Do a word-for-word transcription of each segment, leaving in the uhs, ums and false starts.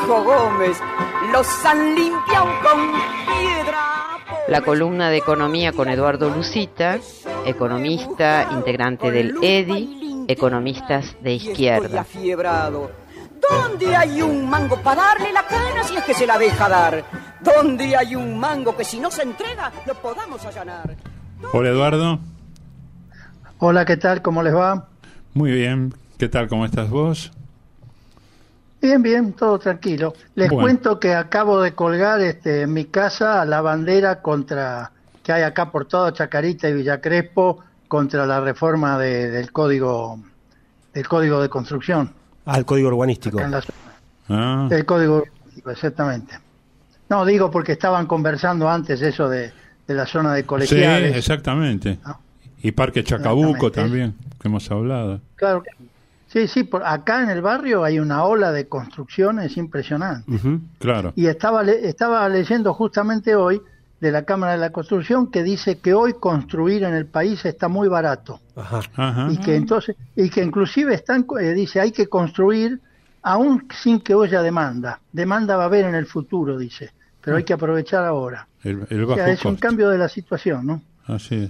viejo Gómez los han limpiado con piedra. La columna de economía con Eduardo Lucita, economista, integrante del E D I, economistas de izquierda. ¿Dónde hay un mango para darle la cana si es que se la deja dar? ¿Dónde hay un mango que si no se entrega lo podamos allanar? Hola Eduardo. Hola, ¿qué tal? ¿Cómo les va? Muy bien. ¿Qué tal? ¿Cómo estás vos? Bien, bien, todo tranquilo. Les bueno. cuento que acabo de colgar este, en mi casa la bandera contra que hay acá por toda Chacarita y Villa Crespo contra la reforma de, del código del código de construcción. Ah, el código urbanístico. La, ah. El código urbanístico, exactamente. No, digo porque estaban conversando antes eso de, de la zona de colegiales. Sí, exactamente. ¿No? Y Parque Chacabuco también, que hemos hablado. Claro. Sí, sí, por acá en el barrio hay una ola de construcciones impresionante. Uh-huh, claro. Y estaba le, estaba leyendo justamente hoy de la Cámara de la Construcción que dice que hoy construir en el país está muy barato. Ajá. Ajá. Y que entonces y que inclusive están eh, dice hay que construir aún sin que haya demanda. Demanda va a haber en el futuro, dice, pero hay que aprovechar ahora. El, el bajo o sea, es costo. un cambio de la situación, ¿no? Así es.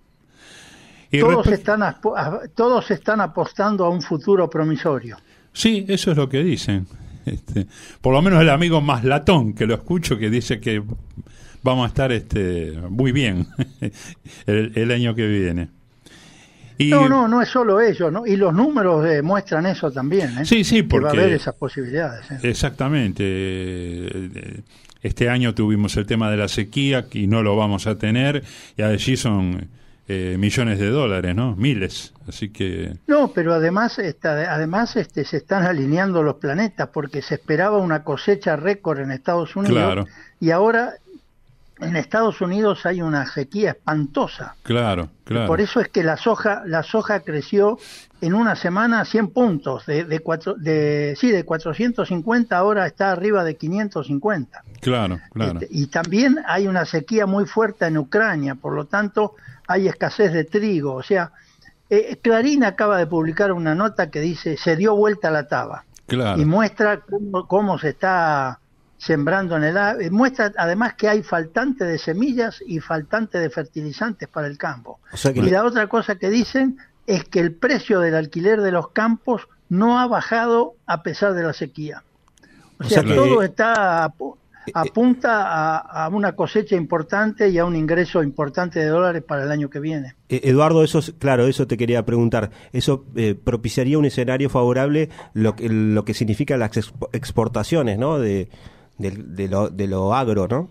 Y todos respect- están a, todos están apostando a un futuro promisorio. Sí, eso es lo que dicen. Este, por lo menos el amigo más latón que lo escucho que dice que vamos a estar este muy bien el, el año que viene. Y, no, no, no es solo ello, ¿no? Y los números eh, muestran eso también, ¿eh? Sí, sí, porque que va a haber esas posibilidades. ¿eh? Exactamente. Este año tuvimos el tema de la sequía y no lo vamos a tener, y allí son eh, millones de dólares, ¿no? Miles. Así que no, pero además, está, además este, se están alineando los planetas porque se esperaba una cosecha récord en Estados Unidos, claro. Y ahora en Estados Unidos hay una sequía espantosa. Claro, claro. Por eso es que la soja, la soja creció en una semana cien puntos, de, de, cuatro, de, sí, de cuatrocientos cincuenta ahora está arriba de quinientos cincuenta. Claro, claro. Este, y también hay una sequía muy fuerte en Ucrania, por lo tanto hay escasez de trigo. O sea, eh, Clarín acaba de publicar una nota que dice se dio vuelta la taba. Claro. Y muestra cómo, cómo se está sembrando en el área. Muestra además que hay faltante de semillas y faltante de fertilizantes para el campo. O sea que y le... la otra cosa que dicen es que el precio del alquiler de los campos no ha bajado a pesar de la sequía. O, o sea, sea que todo está ap- apunta a, a una cosecha importante y a un ingreso importante de dólares para el año que viene. Eduardo, eso es, claro, eso te quería preguntar. Eso eh, propiciaría un escenario favorable, lo que, lo que significa las expo- exportaciones, ¿no? De, de, de, lo, de lo agro, ¿no?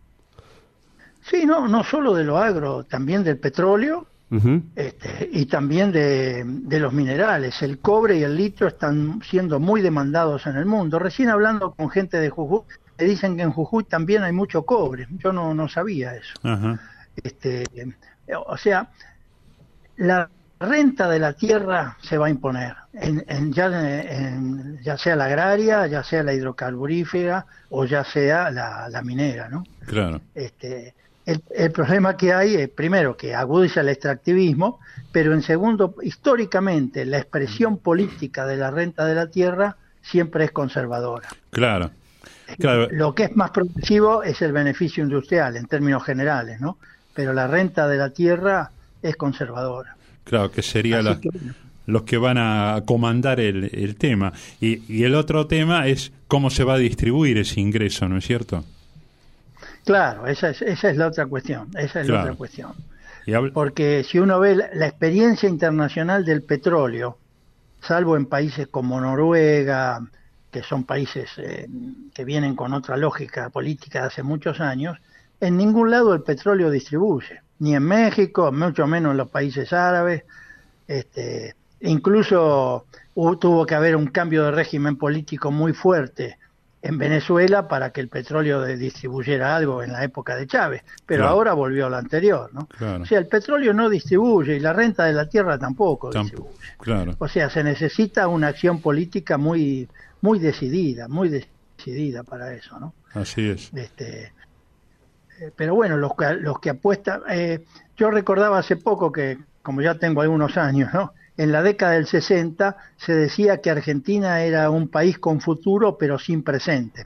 Sí, no, no solo de lo agro, también del petróleo. Uh-huh. Este, y también de, de los minerales. El cobre y el litio están siendo muy demandados en el mundo. Recién hablando con gente de Jujuy, me dicen que en Jujuy también hay mucho cobre. Yo no, no sabía eso. Uh-huh. Este, o sea, la renta de la tierra se va a imponer, en, en, ya, en, ya sea la agraria, ya sea la hidrocarburífera o ya sea la, la minera, ¿no? Claro. Este, El, el problema que hay es, primero, que agudiza el extractivismo, pero en segundo, históricamente, la expresión política de la renta de la tierra siempre es conservadora. Claro. claro. Lo que es más progresivo es el beneficio industrial, en términos generales, ¿no? Pero la renta de la tierra es conservadora. Claro, que sería la, que, bueno. los que van a comandar el, el tema. Y, y el otro tema es cómo se va a distribuir ese ingreso, ¿no es cierto? Claro, esa es, esa es la otra cuestión, esa es claro. la otra cuestión. Habl- Porque si uno ve la, la experiencia internacional del petróleo, salvo en países como Noruega, que son países eh, que vienen con otra lógica política de hace muchos años, en ningún lado el petróleo distribuye, ni en México, mucho menos en los países árabes. Este, incluso hubo, tuvo que haber un cambio de régimen político muy fuerte en Venezuela para que el petróleo de, distribuyera algo en la época de Chávez, pero claro. ahora volvió a lo anterior, ¿no? Claro. O sea, el petróleo no distribuye y la renta de la tierra tampoco Tamp- distribuye. Claro. O sea, se necesita una acción política muy muy decidida, muy decidida para eso, ¿no? Así es. Este, eh, pero bueno, los que los que apuestan, eh, yo recordaba hace poco que, como ya tengo algunos años, ¿no? en la década del sesenta se decía que Argentina era un país con futuro pero sin presente.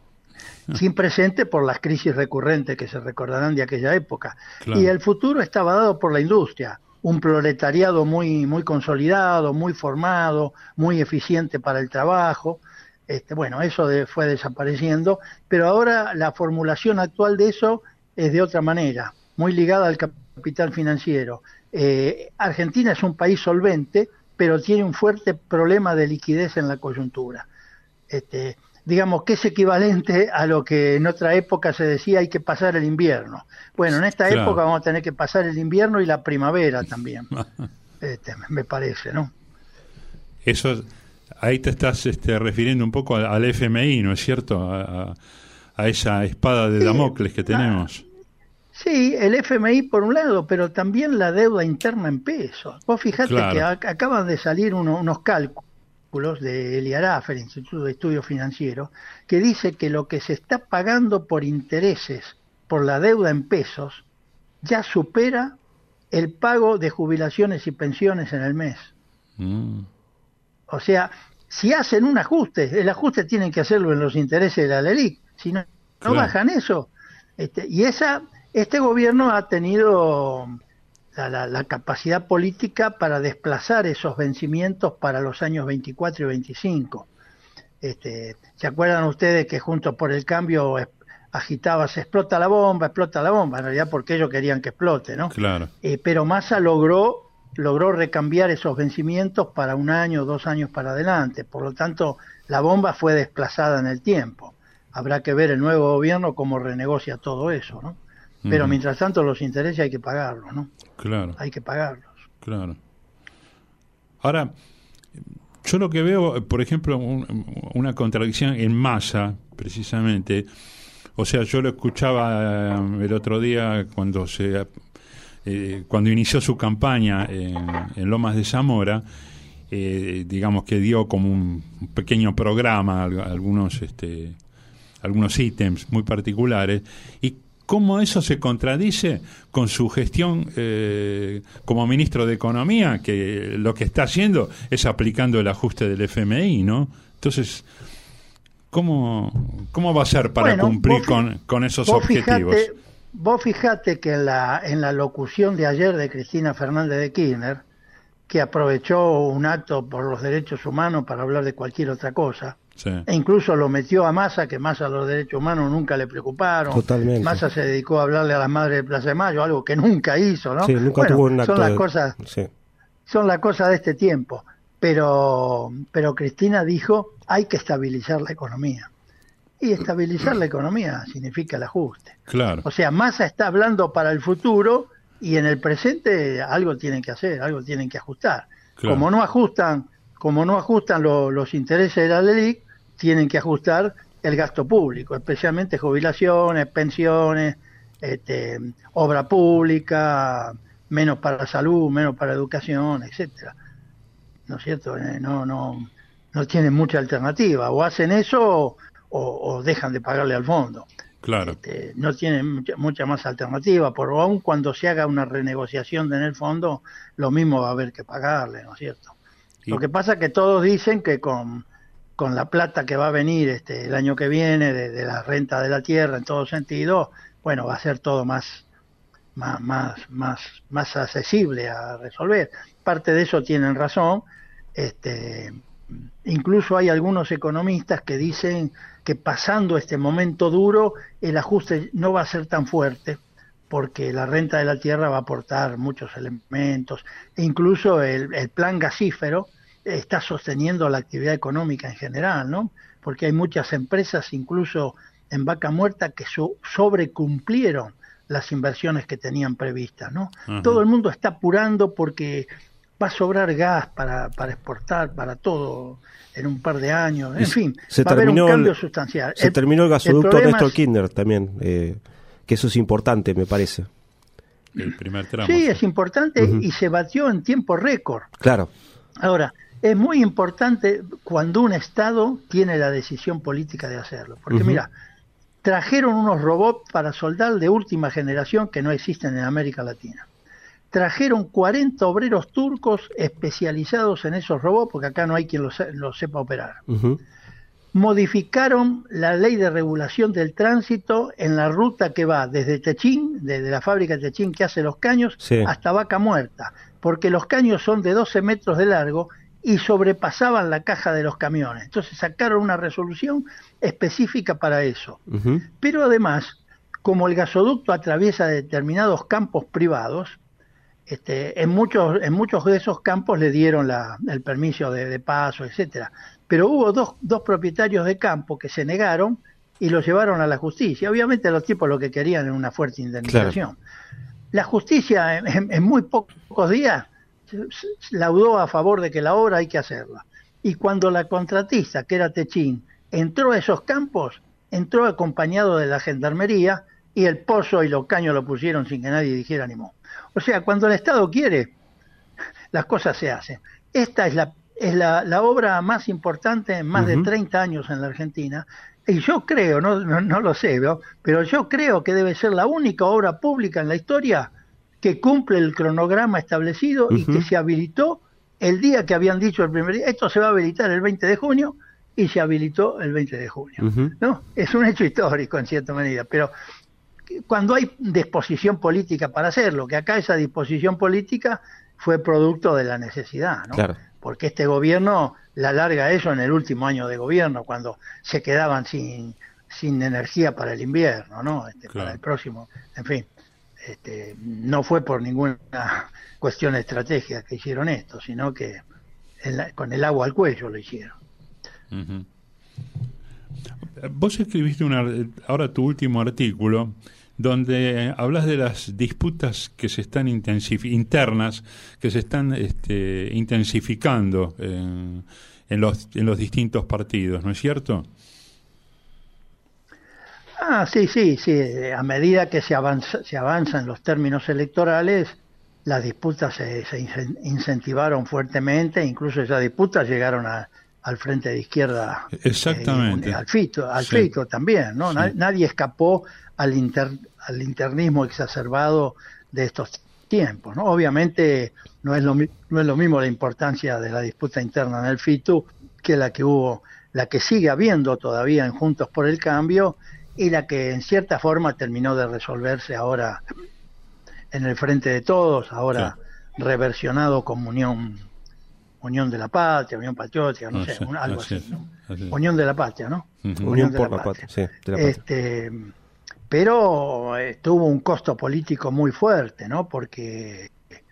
Sin presente por las crisis recurrentes que se recordarán de aquella época. Claro. Y el futuro estaba dado por la industria, un proletariado muy, muy consolidado, muy formado, muy eficiente para el trabajo. Este, bueno, eso de, fue desapareciendo, pero ahora la formulación actual de eso es de otra manera, muy ligada al capital financiero. Eh, Argentina es un país solvente, pero tiene un fuerte problema de liquidez en la coyuntura. Este, digamos que es equivalente a lo que en otra época se decía hay que pasar el invierno. Bueno, en esta claro. época vamos a tener que pasar el invierno y la primavera también, este, me parece, ¿no? Eso, ahí te estás este, refiriendo un poco al, al F M I, ¿no es cierto? A, a esa espada de sí, Damocles que tenemos. Sí, el F M I por un lado, pero también la deuda interna en pesos. Vos fijate claro. que a, acaban de salir uno, unos cálculos de ELIARAF, el Instituto de Estudios Financieros, que dice que lo que se está pagando por intereses por la deuda en pesos ya supera el pago de jubilaciones y pensiones en el mes. Mm. O sea, si hacen un ajuste, el ajuste tienen que hacerlo en los intereses de la LELIQ, si no, claro. no bajan eso. Este, y esa, este gobierno ha tenido la, la, la capacidad política para desplazar esos vencimientos para los años veinticuatro y veinticinco. Este, ¿se acuerdan ustedes que Juntos por el Cambio agitaba, se explota la bomba, explota la bomba? En realidad porque ellos querían que explote, ¿no? Claro. Eh, pero Massa logró logró recambiar esos vencimientos para un año, dos años para adelante. Por lo tanto, la bomba fue desplazada en el tiempo. Habrá que ver el nuevo gobierno cómo renegocia todo eso, ¿no? Pero uh-huh. mientras tanto los intereses hay que pagarlos, ¿no? Claro. Hay que pagarlos. Claro. Ahora, yo lo que veo, por ejemplo, un, una contradicción en Massa, precisamente. O sea, yo lo escuchaba el otro día cuando se... Eh, cuando inició su campaña en, en Lomas de Zamora, eh, digamos que dio como un pequeño programa, algunos este, algunos ítems muy particulares, y cómo eso se contradice con su gestión eh, como ministro de Economía, que lo que está haciendo es aplicando el ajuste del F M I, ¿no? Entonces, ¿cómo, cómo va a ser para bueno, cumplir vos, con, con esos objetivos? Fijate, Vos fijate que en la, en la locución de ayer de Cristina Fernández de Kirchner, que aprovechó un acto por los derechos humanos para hablar de cualquier otra cosa, sí. e incluso lo metió a Massa, que Massa los derechos humanos nunca le preocuparon. Totalmente. Massa se dedicó a hablarle a las madres de Plaza de Mayo, algo que nunca hizo, ¿no? Sí, nunca bueno, tuvo un acto son las de... cosas, sí. son las cosas de este tiempo. Pero, pero Cristina dijo, hay que estabilizar la economía. Y estabilizar la economía significa el ajuste. Claro. O sea, Massa está hablando para el futuro y en el presente algo tienen que hacer, algo tienen que ajustar. Claro. Como no ajustan, como no ajustan lo, los intereses de la LELIQ, tienen que ajustar el gasto público, especialmente jubilaciones, pensiones, este, obra pública, menos para salud, menos para educación, etcétera. ¿No es cierto? Eh, no, no, no tienen mucha alternativa. O hacen eso o, o dejan de pagarle al fondo. Claro. Este, no tienen mucha, mucha más alternativa, pero aún cuando se haga una renegociación en el fondo, lo mismo va a haber que pagarle, ¿no es cierto? Y... Lo que pasa es que todos dicen que con, con la plata que va a venir este, el año que viene, de, de la renta de la tierra en todo sentido, bueno, va a ser todo más, más, más, más, más accesible a resolver. Parte de eso tienen razón. Este, incluso hay algunos economistas que dicen que pasando este momento duro, el ajuste no va a ser tan fuerte, porque la renta de la tierra va a aportar muchos elementos, e incluso el, el plan gasífero está sosteniendo la actividad económica en general, ¿no? Porque hay muchas empresas, incluso en Vaca Muerta, que so, sobrecumplieron las inversiones que tenían previstas, ¿no? Uh-huh. Todo el mundo está apurando porque va a sobrar gas para, para exportar, para todo, en un par de años. En fin, se va a haber un cambio el, sustancial. Se el, terminó el gasoducto el Néstor es, Kirchner también, eh, que eso es importante, me parece. El primer tramo. Sí, es importante uh-huh. y se batió en tiempo récord. Claro. Ahora, es muy importante cuando un Estado tiene la decisión política de hacerlo. Porque uh-huh. mira, trajeron unos robots para soldar de última generación que no existen en América Latina. trajeron cuarenta obreros turcos especializados en esos robots, porque acá no hay quien los, los sepa operar. Uh-huh. Modificaron la ley de regulación del tránsito en la ruta que va desde Techín, desde la fábrica de Techín que hace los caños, sí, hasta Vaca Muerta, porque los caños son de doce metros de largo y sobrepasaban la caja de los camiones. Entonces sacaron una resolución específica para eso. Uh-huh. Pero además, como el gasoducto atraviesa determinados campos privados, Este, en muchos en muchos de esos campos le dieron la, el permiso de, de paso, etcétera. Pero hubo dos, dos propietarios de campo que se negaron y los llevaron a la justicia. Obviamente los tipos lo que querían era una fuerte indemnización. Claro. La justicia en, en, en muy pocos días laudó a favor de que la obra hay que hacerla. Y cuando la contratista, que era Techín, entró a esos campos, entró acompañado de la gendarmería y el pozo y los caños lo pusieron sin que nadie dijera ni mo. O sea, cuando el Estado quiere, las cosas se hacen. Esta es la es la, la obra más importante en más uh-huh. de treinta años en la Argentina, y yo creo, no, no, no lo sé, ¿no? Pero yo creo que debe ser la única obra pública en la historia que cumple el cronograma establecido uh-huh. y que se habilitó el día que habían dicho el primer día, esto se va a habilitar el veinte de junio, y se habilitó el veinte de junio. Uh-huh. ¿No? Es un hecho histórico en cierta medida, pero cuando hay disposición política para hacerlo, que acá esa disposición política fue producto de la necesidad, ¿no? Claro. Porque este gobierno la larga eso en el último año de gobierno, cuando se quedaban sin sin energía para el invierno, ¿no? Este, claro. Para el próximo, en fin, este, no fue por ninguna cuestión de estrategia que hicieron esto, sino que el, con el agua al cuello lo hicieron. Uh-huh. Vos escribiste una, ahora tu último artículo donde hablas de las disputas que se están intensif- internas que se están este, intensificando en, en los en los distintos partidos, ¿no es cierto? Ah, sí, sí, sí. A medida que se avanza, se avanza en los términos electorales, las disputas se, se incentivaron fuertemente, incluso esas disputas llegaron a al Frente de Izquierda, exactamente, eh, al FITO, al sí. FITO también, ¿no? Sí. Nadie escapó al inter, al internismo exacerbado de estos tiempos, ¿no? Obviamente no es lo no es lo mismo la importancia de la disputa interna en el FITO que la que hubo, la que sigue habiendo todavía en Juntos por el Cambio y la que en cierta forma terminó de resolverse ahora en el Frente de Todos, ahora sí. reversionado como Unión Unión de la Patria, Unión Patriótica, no, no sé, sé, un, algo así, así, ¿no? Así. Unión de la Patria, ¿no? Uh-huh. Unión, Unión de por la Patria. Patria. Sí, de la Patria. Este, pero eh, tuvo un costo político muy fuerte, ¿no? Porque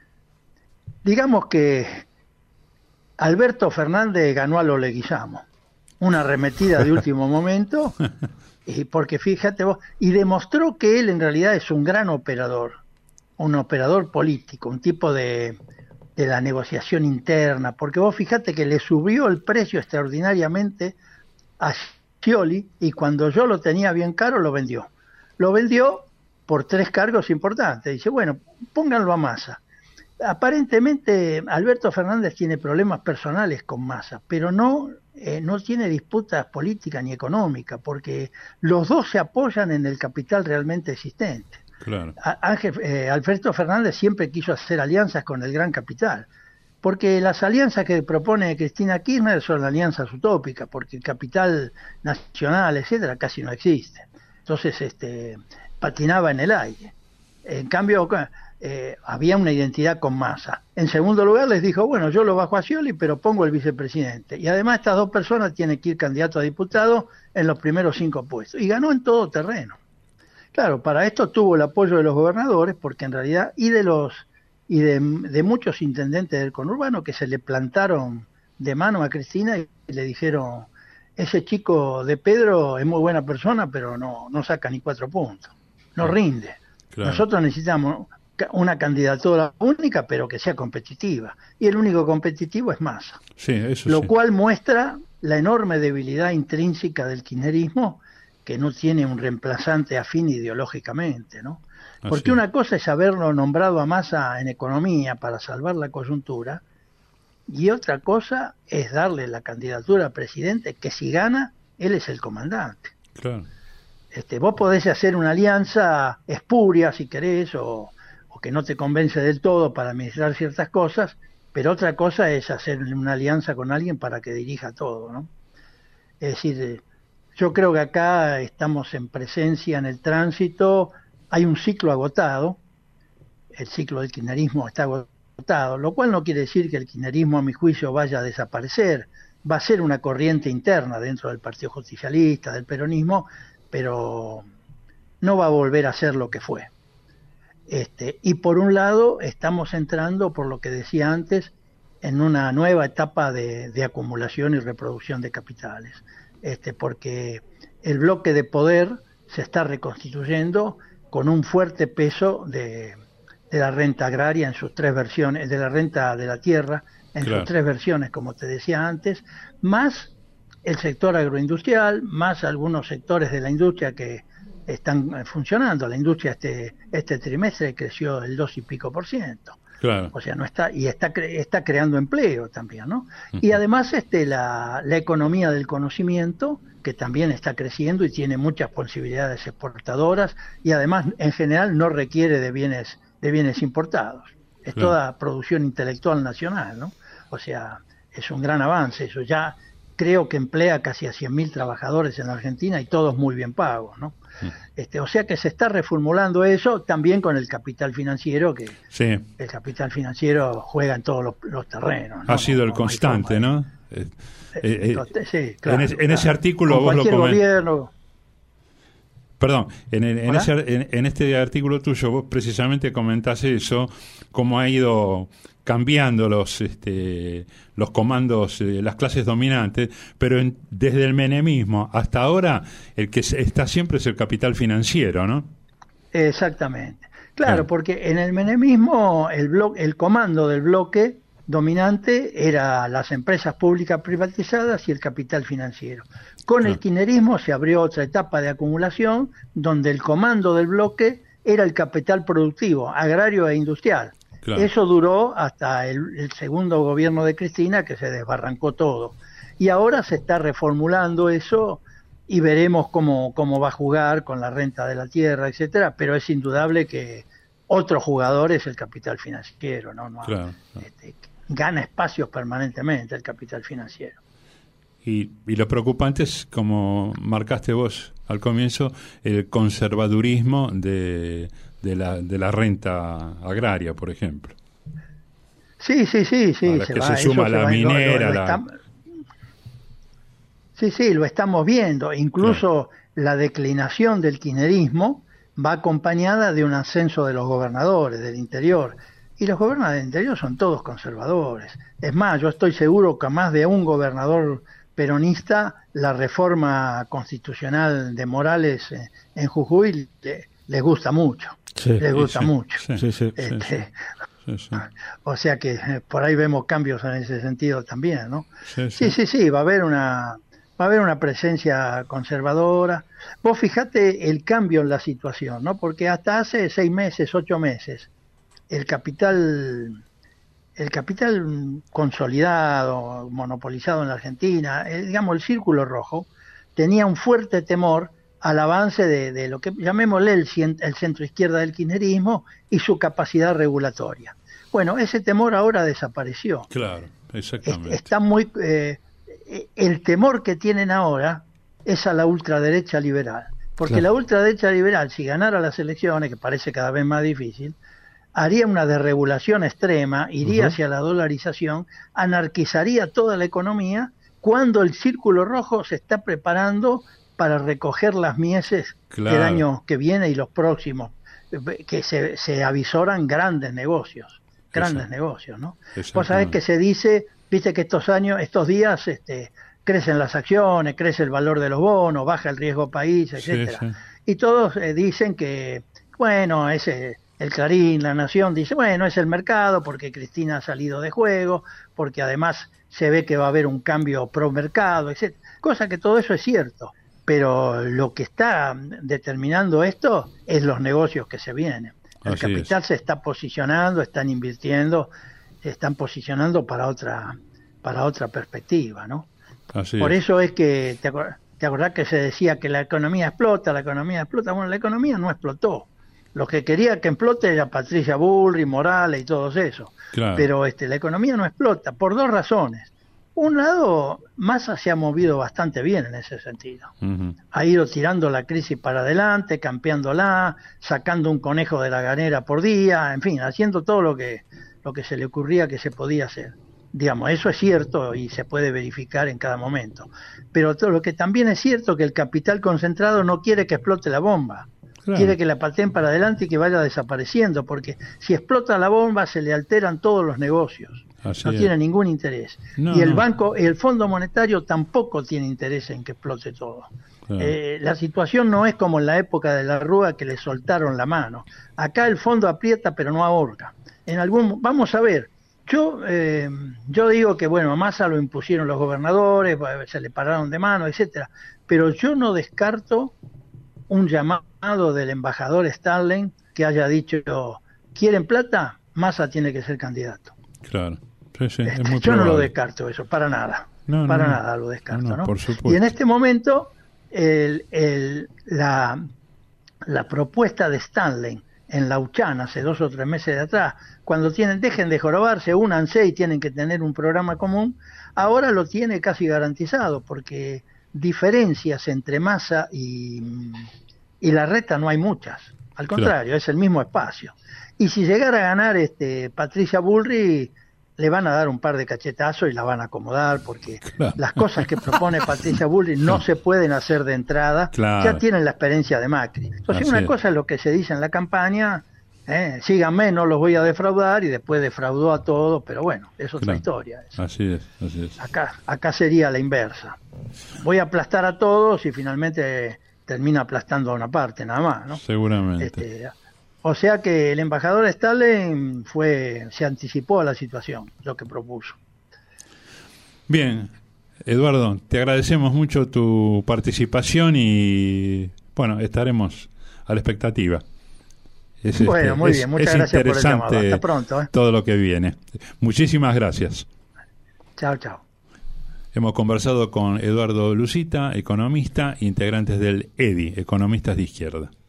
digamos que Alberto Fernández ganó a lo Leguizamo, una arremetida de último momento, y porque fíjate vos, y demostró que él en realidad es un gran operador, un operador político, un tipo de de la negociación interna, porque vos fíjate que le subió el precio extraordinariamente a Scioli y cuando yo lo tenía bien caro lo vendió. Lo vendió por tres cargos importantes. Dice, bueno, pónganlo a Massa. Aparentemente Alberto Fernández tiene problemas personales con Massa, pero no, eh, no tiene disputas políticas ni económicas, porque los dos se apoyan en el capital realmente existente. Claro. Ángel, eh, Alberto Fernández siempre quiso hacer alianzas con el gran capital, porque las alianzas que propone Cristina Kirchner son alianzas utópicas, porque el capital nacional, etcétera, casi no existe. Entonces, este, patinaba en el aire. En cambio, eh, había una identidad con Massa. En segundo lugar, les dijo, bueno, yo lo bajo a Scioli, pero pongo el vicepresidente. Y además, estas dos personas tienen que ir candidato a diputado en los primeros cinco puestos. Y ganó en todo terreno. Claro, para esto tuvo el apoyo de los gobernadores, porque en realidad, y de los y de, de muchos intendentes del conurbano que se le plantaron de mano a Cristina y le dijeron, ese chico de Pedro es muy buena persona, pero no, no saca ni cuatro puntos, no rinde. Claro. Nosotros necesitamos una candidatura única, pero que sea competitiva. Y el único competitivo es Massa. Sí, eso lo sí. cual muestra la enorme debilidad intrínseca del kirchnerismo, que no tiene un reemplazante afín ideológicamente, ¿no? Porque Así. Una cosa es haberlo nombrado a Massa en economía para salvar la coyuntura, y otra cosa es darle la candidatura a presidente, que si gana, él es el comandante. Claro. Este, vos podés hacer una alianza espuria, si querés, o, o que no te convence del todo para administrar ciertas cosas, pero otra cosa es hacer una alianza con alguien para que dirija todo, ¿no? Es decir, yo creo que acá estamos en presencia en el tránsito, hay un ciclo agotado, el ciclo del kirchnerismo está agotado, lo cual no quiere decir que el kirchnerismo, a mi juicio, vaya a desaparecer, va a ser una corriente interna dentro del Partido Justicialista, del peronismo, pero no va a volver a ser lo que fue. Este, y por un lado estamos entrando, por lo que decía antes, en una nueva etapa de, de acumulación y reproducción de capitales, este, porque el bloque de poder se está reconstituyendo con un fuerte peso de, de la renta agraria en sus tres versiones, de la renta de la tierra en claro. sus tres versiones, como te decía antes, más el sector agroindustrial, más algunos sectores de la industria que están funcionando. La industria este este trimestre creció el dos y pico por ciento. Claro. O sea, no está y está cre, está creando empleo también, ¿no? Uh-huh. Y además este la, la economía del conocimiento, que también está creciendo y tiene muchas posibilidades exportadoras, y además en general no requiere de bienes de bienes importados. Es claro. toda producción intelectual nacional, ¿no? O sea, es un gran avance. Eso ya creo que emplea casi a cien mil trabajadores en la Argentina y todos muy bien pagos, ¿no? Este, o sea que se está reformulando eso también con el capital financiero, que sí. el capital financiero juega en todos los, los terrenos, ¿no? Ha sido el no, constante, no ¿no? Eh, eh, eh, sí, claro, en, es, en claro. ese artículo con vos lo comentás. Gobierno... Perdón, en, el, en, ese, en, en este artículo tuyo vos precisamente comentás eso, cómo ha ido cambiando los este, los comandos, eh, las clases dominantes, pero en, desde el menemismo hasta ahora el que está siempre es el capital financiero, ¿no? Exactamente. Claro, sí. Porque en el menemismo el, blo- el comando del bloque dominante era las empresas públicas privatizadas y el capital financiero. Con el kirchnerismo se abrió otra etapa de acumulación donde el comando del bloque era el capital productivo, agrario e industrial. Claro. Eso duró hasta el, el segundo gobierno de Cristina, que se desbarrancó todo. Y ahora se está reformulando eso y veremos cómo, cómo va a jugar con la renta de la tierra, etcétera. Pero es indudable que otro jugador es el capital financiero, ¿no? no claro, claro. Este, gana espacios permanentemente el capital financiero. Y, y lo preocupante es, como marcaste vos al comienzo, el conservadurismo de... de la de la renta agraria, por ejemplo. Sí, sí, sí, sí. Se, que va, se suma la minera. Lo, lo, lo la... Está... Sí, sí, lo estamos viendo. Incluso claro. la declinación del kirchnerismo va acompañada de un ascenso de los gobernadores del interior. Y los gobernadores del interior son todos conservadores. Es más, yo estoy seguro que a más de un gobernador peronista la reforma constitucional de Morales en Jujuy le, les gusta mucho. Sí, les gusta sí, mucho. Sí, sí, sí, este, sí, sí. O sea que eh, por ahí vemos cambios en ese sentido también, ¿no? Sí, sí, sí, sí, sí va a haber una va a haber una presencia conservadora. Vos fijate el cambio en la situación, ¿no? Porque hasta hace seis meses, ocho meses, el capital el capital consolidado, monopolizado en la Argentina, eh, digamos el círculo rojo, tenía un fuerte temor al avance de, de lo que llamémosle el, el centro izquierda del kirchnerismo y su capacidad regulatoria. Bueno, ese temor ahora desapareció. Claro, exactamente. Está muy eh, el temor que tienen ahora es a la ultraderecha liberal, porque claro. la ultraderecha liberal, si ganara las elecciones, que parece cada vez más difícil, haría una desregulación extrema, iría uh-huh. hacia la dolarización, anarquizaría toda la economía, cuando el círculo rojo se está preparando para recoger las mieses claro. del año que viene y los próximos, que se, se avisoran grandes negocios, grandes Eso. negocios, ¿no? Vos sabés que se dice, viste que estos años, estos días, este, crecen las acciones, crece el valor de los bonos, baja el riesgo país, etcétera. Sí, sí. Y todos eh, dicen que, bueno, ese el Clarín, La Nación, dice, bueno, es el mercado porque Cristina ha salido de juego, porque además se ve que va a haber un cambio pro mercado, etcétera. Cosa que todo eso es cierto. Pero lo que está determinando esto es los negocios que se vienen. El Así capital es. se está posicionando, están invirtiendo, se están posicionando para otra para otra perspectiva, ¿no? Así Por es. eso es que, ¿te acordás, ¿te acordás que se decía que la economía explota, la economía explota? Bueno, la economía no explotó. Los que quería que explote era Patricia Bullrich, Morales y todos esos. Claro. Pero este, la economía no explota por dos razones. Un lado, Massa se ha movido bastante bien en ese sentido. Uh-huh. Ha ido tirando la crisis para adelante, campeándola, sacando un conejo de la galera por día, en fin, haciendo todo lo que, lo que se le ocurría que se podía hacer. Digamos, eso es cierto y se puede verificar en cada momento. Pero todo lo que también es cierto que el capital concentrado no quiere que explote la bomba. Claro. Quiere que la pateen para adelante y que vaya desapareciendo, porque si explota la bomba se le alteran todos los negocios. Así no es. Tiene ningún interés. No, y el no. banco, el Fondo Monetario tampoco tiene interés en que explote todo. Claro. Eh, la situación no es como en la época de la Rúa que le soltaron la mano. Acá el fondo aprieta pero no ahorca. En algún, vamos a ver. Yo eh, yo digo que bueno, a Massa lo impusieron los gobernadores, se le pararon de mano, etcétera. Pero yo no descarto un llamado del embajador Stanley que haya dicho, ¿quieren plata? Massa tiene que ser candidato. Claro. Sí, sí, este, es muy yo probable. no lo descarto eso, para nada. No, para no, nada lo descarto, no, ¿no? Por supuesto. Y en este momento el, el, la, la propuesta de Stanley en Lauchán hace dos o tres meses de atrás, cuando tienen, dejen de jorobarse, únanse y tienen que tener un programa común, ahora lo tiene casi garantizado, porque diferencias entre Massa y, y Larreta no hay muchas, al contrario, claro. Es el mismo espacio. Y si llegara a ganar este Patricia Bullrich, le van a dar un par de cachetazos y la van a acomodar, porque claro. Las cosas que propone Patricia Bullrich no se pueden hacer de entrada, claro. Ya tienen la experiencia de Macri. Entonces Así una es. cosa es lo que se dice en la campaña, eh, síganme, no los voy a defraudar, y después defraudó a todos, pero bueno, es otra claro. historia. Eso. Así es, así es. Acá, acá sería la inversa. Voy a aplastar a todos y finalmente termina aplastando a una parte nada más, ¿no? Seguramente. Este, O sea que el embajador Stalin fue, se anticipó a la situación, lo que propuso. Bien, Eduardo, te agradecemos mucho tu participación y, bueno, estaremos a la expectativa. Es, bueno, este, muy es, bien, muchas es gracias por el llamado. Hasta pronto. ¿eh? Todo lo que viene. Muchísimas gracias. Chao, chao. Hemos conversado con Eduardo Lucita, economista, integrantes del E D I, Economistas de Izquierda.